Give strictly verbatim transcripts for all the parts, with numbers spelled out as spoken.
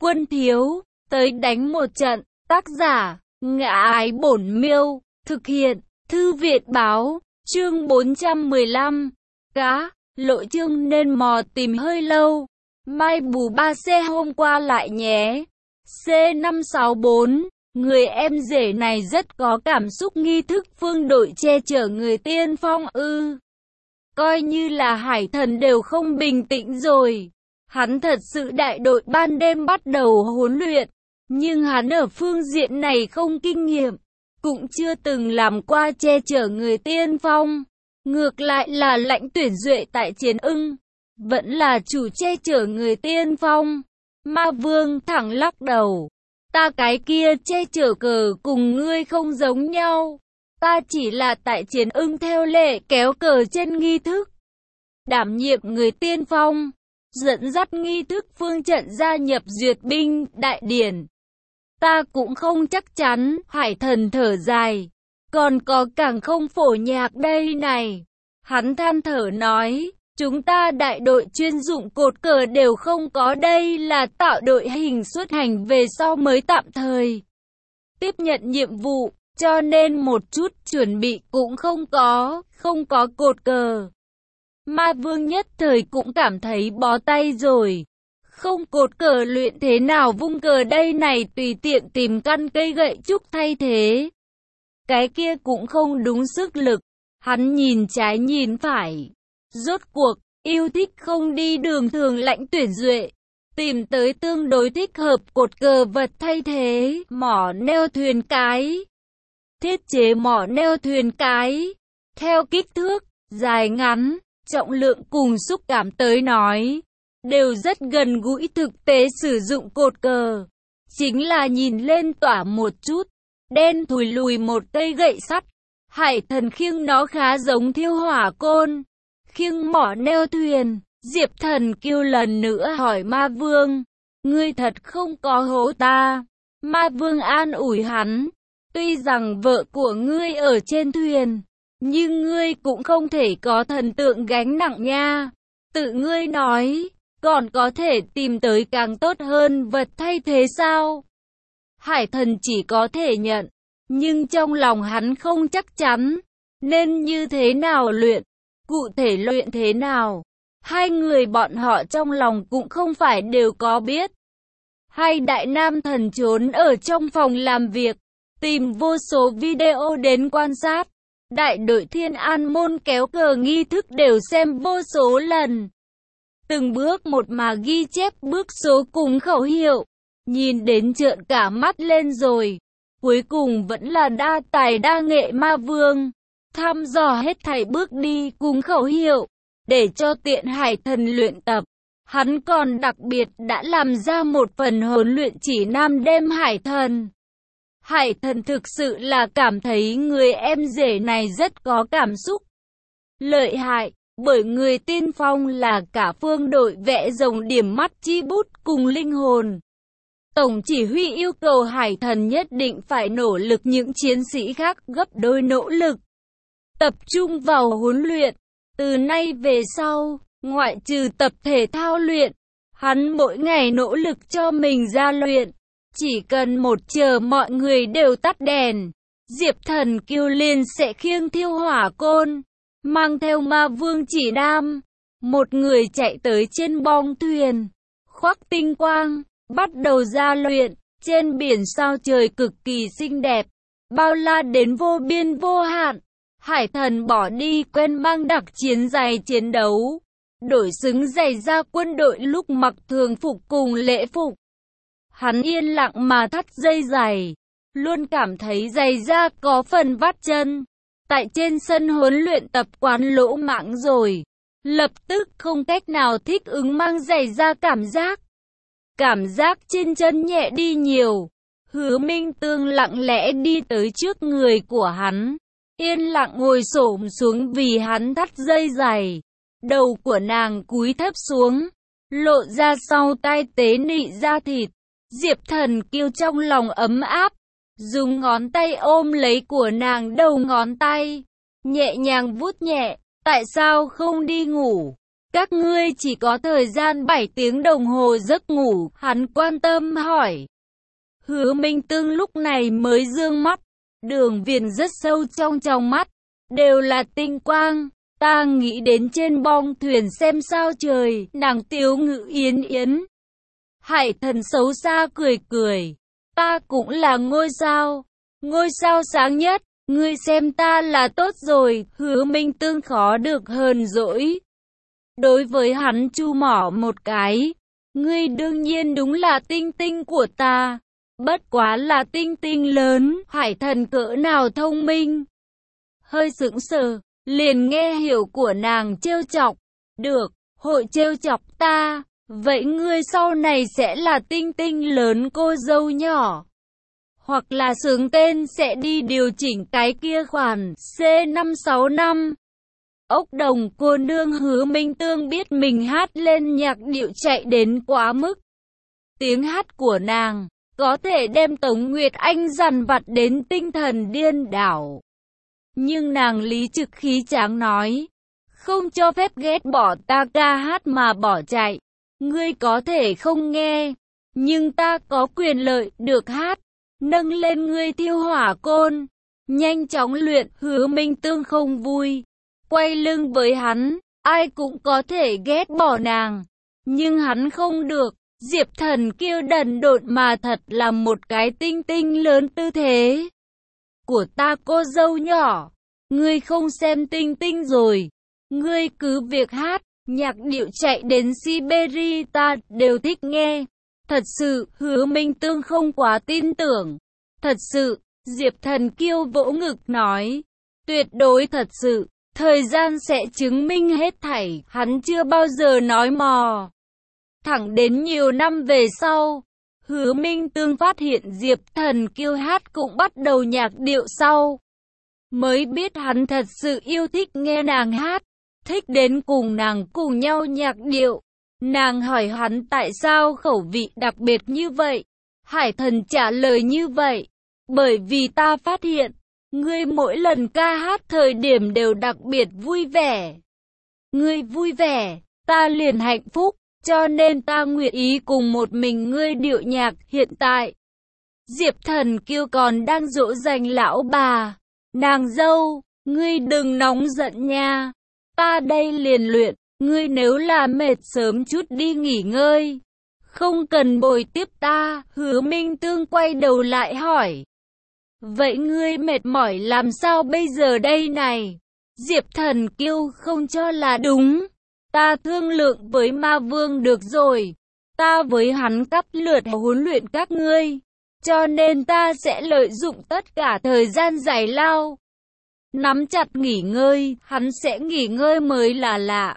Quân thiếu, tới đánh một trận. Tác giả, Ngã Ái Bổn Miêu. Thực hiện, Thư Viện Báo. Chương bốn trăm mười lăm. Cá, lộ chương nên mò tìm hơi lâu. Mai bù ba xe hôm qua lại nhé. C năm sáu bốn. Người em rể này rất có cảm xúc, nghi thức phương đội che chở người tiên phong ư. Coi như là Hải Thần đều không bình tĩnh rồi. Hắn thật sự đại đội ban đêm bắt đầu huấn luyện. Nhưng hắn ở phương diện này không kinh nghiệm. Cũng chưa từng làm qua che chở người tiên phong. Ngược lại là Lãnh Tuyển Duệ tại Chiến Ưng. Vẫn là chủ che chở người tiên phong. Ma Vương thẳng lắc đầu. Ta cái kia che chở cờ cùng ngươi không giống nhau. Ta chỉ là tại Chiến Ưng theo lệ kéo cờ trên nghi thức. Đảm nhiệm người tiên phong. Dẫn dắt nghi thức phương trận gia nhập duyệt binh đại điển. Ta cũng không chắc chắn. Hải Thần thở dài. Còn có càng không phổ nhạc đây này. Hắn than thở nói. Chúng ta đại đội chuyên dụng cột cờ đều không có, đây là tạo đội hình xuất hành về sau mới tạm thời tiếp nhận nhiệm vụ, cho nên một chút chuẩn bị cũng không có, không có cột cờ. Ma Vương nhất thời cũng cảm thấy bó tay rồi. Không cột cờ luyện thế nào vung cờ đây này, tùy tiện tìm căn cây gậy trúc thay thế. Cái kia cũng không đúng sức lực. Hắn nhìn trái nhìn phải. Rốt cuộc, yêu thích không đi đường thường Lãnh Tuyển Duệ. Tìm tới tương đối thích hợp cột cờ vật thay thế, mỏ neo thuyền cái. Thiết chế mỏ neo thuyền cái. Theo kích thước, dài ngắn, trọng lượng cùng xúc cảm tới nói. Đều rất gần gũi thực tế sử dụng cột cờ. Chính là nhìn lên tỏa một chút. Đen thùi lùi một cây gậy sắt. Hải Thần khiêng nó khá giống thiêu hỏa côn. Khiêng mỏ neo thuyền, Diệp Thần kêu lần nữa hỏi Ma Vương. Ngươi thật không có hố ta. Ma Vương an ủi hắn. Tuy rằng vợ của ngươi ở trên thuyền, nhưng ngươi cũng không thể có thần tượng gánh nặng nha. Tự ngươi nói, còn có thể tìm tới càng tốt hơn vật thay thế sao? Hải Thần chỉ có thể nhận, nhưng trong lòng hắn không chắc chắn. Nên như thế nào luyện? Cụ thể luyện thế nào? Hai người bọn họ trong lòng cũng không phải đều có biết. Hai đại nam thần trốn ở trong phòng làm việc, tìm vô số video đến quan sát. Đại đội Thiên An môn kéo cờ nghi thức đều xem vô số lần. Từng bước một mà ghi chép bước số cùng khẩu hiệu. Nhìn đến trợn cả mắt lên rồi. Cuối cùng vẫn là đa tài đa nghệ Ma Vương. Thăm dò hết thảy bước đi cùng khẩu hiệu, để cho tiện Hải Thần luyện tập. Hắn còn đặc biệt đã làm ra một phần huấn luyện chỉ nam đêm Hải Thần. Hải Thần thực sự là cảm thấy người em rể này rất có cảm xúc. Lợi hại, bởi người tiên phong là cả phương đội vẽ rồng điểm mắt chi bút cùng linh hồn. Tổng chỉ huy yêu cầu Hải Thần nhất định phải nỗ lực, những chiến sĩ khác gấp đôi nỗ lực. Tập trung vào huấn luyện. Từ nay về sau, ngoại trừ tập thể thao luyện, hắn mỗi ngày nỗ lực cho mình ra luyện. Chỉ cần một chờ mọi người đều tắt đèn, Diệp Thần kêu liền sẽ khiêng thiêu hỏa côn, mang theo Ma Vương chỉ đam. Một người chạy tới trên bong thuyền, khoác tinh quang, bắt đầu ra luyện. Trên biển sao trời cực kỳ xinh đẹp, bao la đến vô biên vô hạn. Hải Thần bỏ đi quen mang đặc chiến giày chiến đấu, đổi xứng giày ra quân đội lúc mặc thường phục cùng lễ phục. Hắn yên lặng mà thắt dây giày, luôn cảm thấy giày da có phần vắt chân. Tại trên sân huấn luyện tập quán lỗ mãng rồi, lập tức không cách nào thích ứng mang giày da cảm giác. Cảm giác trên chân nhẹ đi nhiều. Hứa Minh Tương lặng lẽ đi tới trước người của hắn. Yên lặng ngồi xổm xuống vì hắn thắt dây giày. Đầu của nàng cúi thấp xuống, lộ ra sau tai tế nị da thịt. Diệp Thần kêu trong lòng ấm áp, dùng ngón tay ôm lấy của nàng đầu ngón tay, nhẹ nhàng vuốt nhẹ. Tại sao không đi ngủ? Các ngươi chỉ có thời gian bảy tiếng đồng hồ giấc ngủ, hắn quan tâm hỏi. Hứa Minh Tương lúc này mới dương mắt, đường viền rất sâu trong trong mắt, đều là tinh quang. Ta nghĩ đến trên bong thuyền xem sao trời, nàng tiếu ngự yến yến. Hải Thần xấu xa cười cười, ta cũng là ngôi sao, ngôi sao sáng nhất, ngươi xem ta là tốt rồi. Hứa Minh Tương khó được hờn dỗi. Đối với hắn chu mỏ một cái, ngươi đương nhiên đúng là tinh tinh của ta, bất quá là tinh tinh lớn. Hải Thần cỡ nào thông minh. Hơi sững sờ, liền nghe hiểu của nàng trêu chọc. Được, hội trêu chọc ta, vậy ngươi sau này sẽ là tinh tinh lớn cô dâu nhỏ. Hoặc là sướng tên sẽ đi điều chỉnh cái kia khoản C năm sáu năm. Ốc Đồng cô nương. Hứa Minh Tương biết mình hát lên nhạc điệu chạy đến quá mức. Tiếng hát của nàng có thể đem Tống Nguyệt Anh dằn vặt đến tinh thần điên đảo. Nhưng nàng lý trực khí tráng nói, không cho phép ghét bỏ ta ca hát mà bỏ chạy. Ngươi có thể không nghe, nhưng ta có quyền lợi được hát. Nâng lên ngươi thiêu hỏa côn, nhanh chóng luyện. Hứa Minh Tương không vui, quay lưng với hắn. Ai cũng có thể ghét bỏ nàng, nhưng hắn không được. Diệp Thần kêu đần độn mà thật là một cái tinh tinh lớn tư thế của ta cô dâu nhỏ. Ngươi không xem tinh tinh rồi, ngươi cứ việc hát, nhạc điệu chạy đến Siberia ta đều thích nghe. Thật sự. Hứa Minh Tương không quá tin tưởng. Thật sự. Diệp Thần kiêu vỗ ngực nói, tuyệt đối thật sự, thời gian sẽ chứng minh hết thảy. Hắn chưa bao giờ nói mò. Thẳng đến nhiều năm về sau, Hứa Minh Tương phát hiện Diệp Thần kiêu hát cũng bắt đầu nhạc điệu sau, mới biết hắn thật sự yêu thích nghe nàng hát, thích đến cùng nàng cùng nhau nhạc điệu. Nàng hỏi hắn tại sao khẩu vị đặc biệt như vậy. Hải Thần trả lời như vậy, bởi vì ta phát hiện, ngươi mỗi lần ca hát thời điểm đều đặc biệt vui vẻ. Ngươi vui vẻ, ta liền hạnh phúc, cho nên ta nguyện ý cùng một mình ngươi điệu nhạc. Hiện tại, Diệp Thần kiêu còn đang dỗ dành lão bà. Nàng dâu, ngươi đừng nóng giận nha, ta đây liền luyện. Ngươi nếu là mệt sớm chút đi nghỉ ngơi, không cần bồi tiếp ta. Hứa Minh Tương quay đầu lại hỏi, vậy ngươi mệt mỏi làm sao bây giờ đây này? Diệp Thần kiêu không cho là đúng. Ta thương lượng với Ma Vương được rồi, ta với hắn cắp lượt huấn luyện các ngươi, cho nên ta sẽ lợi dụng tất cả thời gian giải lao, nắm chặt nghỉ ngơi. Hắn sẽ nghỉ ngơi mới là lạ.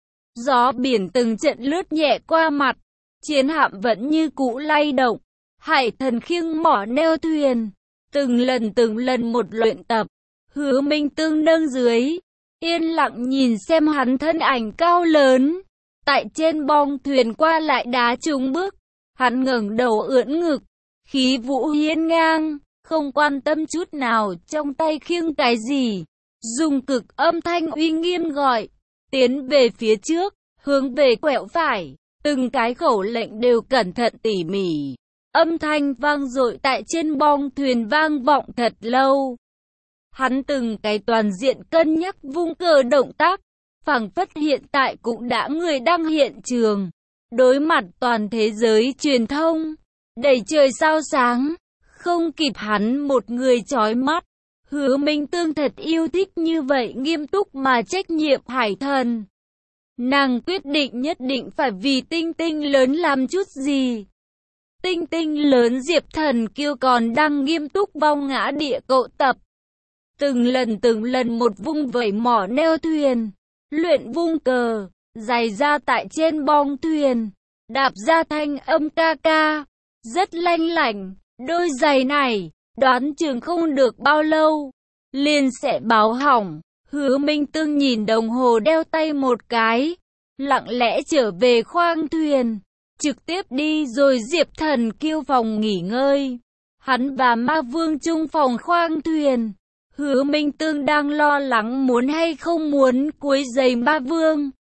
Gió biển từng trận lướt nhẹ qua mặt, chiến hạm vẫn như cũ lay động. Hải Thần khiêng mỏ neo thuyền, từng lần từng lần một luyện tập. Hứa Minh Tương nâng dưới, yên lặng nhìn xem hắn thân ảnh cao lớn, tại trên bong thuyền qua lại đá trúng bước. Hắn ngẩng đầu ưỡn ngực, khí vũ hiên ngang, không quan tâm chút nào trong tay khiêng cái gì. Dùng cực âm thanh uy nghiêm gọi, tiến về phía trước, hướng về quẹo phải. Từng cái khẩu lệnh đều cẩn thận tỉ mỉ. Âm thanh vang dội tại trên bong thuyền vang vọng thật lâu. Hắn từng cái toàn diện cân nhắc vung cờ động tác, phảng phất hiện tại cũng đã người đang hiện trường, đối mặt toàn thế giới truyền thông, đầy trời sao sáng, không kịp hắn một người chói mắt. Hứa Minh Tương thật yêu thích như vậy nghiêm túc mà trách nhiệm Hải Thần. Nàng quyết định nhất định phải vì tinh tinh lớn làm chút gì. Tinh tinh lớn. Diệp Thần kiêu còn đang nghiêm túc vong ngã địa cậu tập. Từng lần từng lần một vung vẩy mỏ neo thuyền, luyện vung cờ, giày ra tại trên bong thuyền, đạp ra thanh âm ca ca, rất lanh lảnh. Đôi giày này, đoán chừng không được bao lâu, liền sẽ báo hỏng. Hứa Minh Tương nhìn đồng hồ đeo tay một cái, lặng lẽ trở về khoang thuyền, trực tiếp đi rồi. Diệp Thần kiêu phòng nghỉ ngơi, hắn và Ma Vương chung phòng khoang thuyền. Hứa Minh Tương đang lo lắng muốn hay không muốn quấy rầy Ma Vương.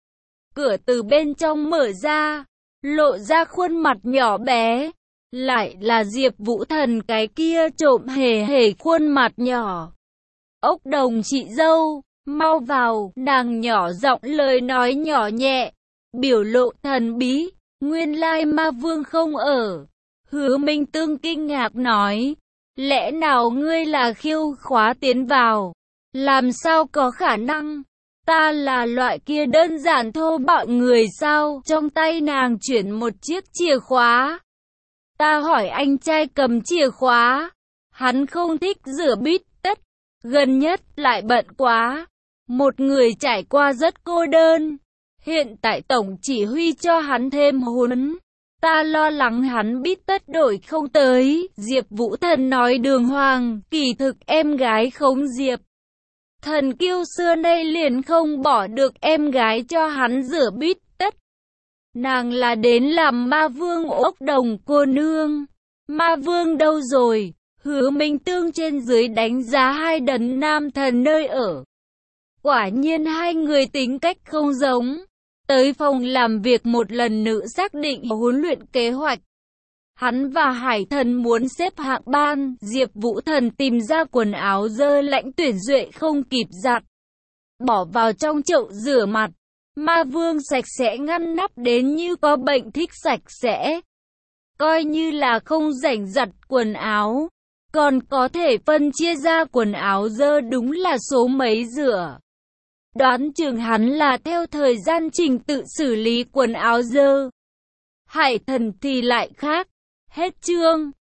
Cửa từ bên trong mở ra, lộ ra khuôn mặt nhỏ bé. Lại là Diệp Vũ Thần cái kia trộm hề hề khuôn mặt nhỏ. Ốc Đồng chị dâu, mau vào, nàng nhỏ giọng lời nói nhỏ nhẹ, biểu lộ thần bí, nguyên lai ma vương không ở. Hứa Minh Tương kinh ngạc nói, lẽ nào ngươi là khiêu khóa tiến vào? Làm sao có khả năng? Ta là loại kia đơn giản thô bạo người sao? Trong tay nàng chuyển một chiếc chìa khóa. Ta hỏi anh trai cầm chìa khóa. Hắn không thích rửa bít tất. Gần nhất lại bận quá. Một người trải qua rất cô đơn. Hiện tại tổng chỉ huy cho hắn thêm huấn. Ta lo lắng hắn bít tất đổi không tới. Diệp Vũ Thần nói đường hoàng. Kỳ thực em gái Khống Diệp Thần kiêu xưa nay liền không bỏ được em gái cho hắn rửa bít tất. Nàng là đến làm ma vương Ốc Đồng cô nương. Ma vương đâu rồi? Hứa Minh Tương trên dưới đánh giá hai đấng nam thần nơi ở. Quả nhiên hai người tính cách không giống. Tới phòng làm việc một lần nữa xác định huấn luyện kế hoạch. Hắn và Hải Thần muốn xếp hạng ban, Diệp Vũ Thần tìm ra quần áo dơ lãnh tuyển duệ không kịp giặt. Bỏ vào trong chậu rửa mặt. Ma vương sạch sẽ ngăn nắp đến như có bệnh thích sạch sẽ. Coi như là không rảnh giặt quần áo. Còn có thể phân chia ra quần áo dơ đúng là số mấy rửa. Đoán chừng hắn là theo thời gian trình tự xử lý quần áo dơ. Hải Thần thì lại khác. Hết chương.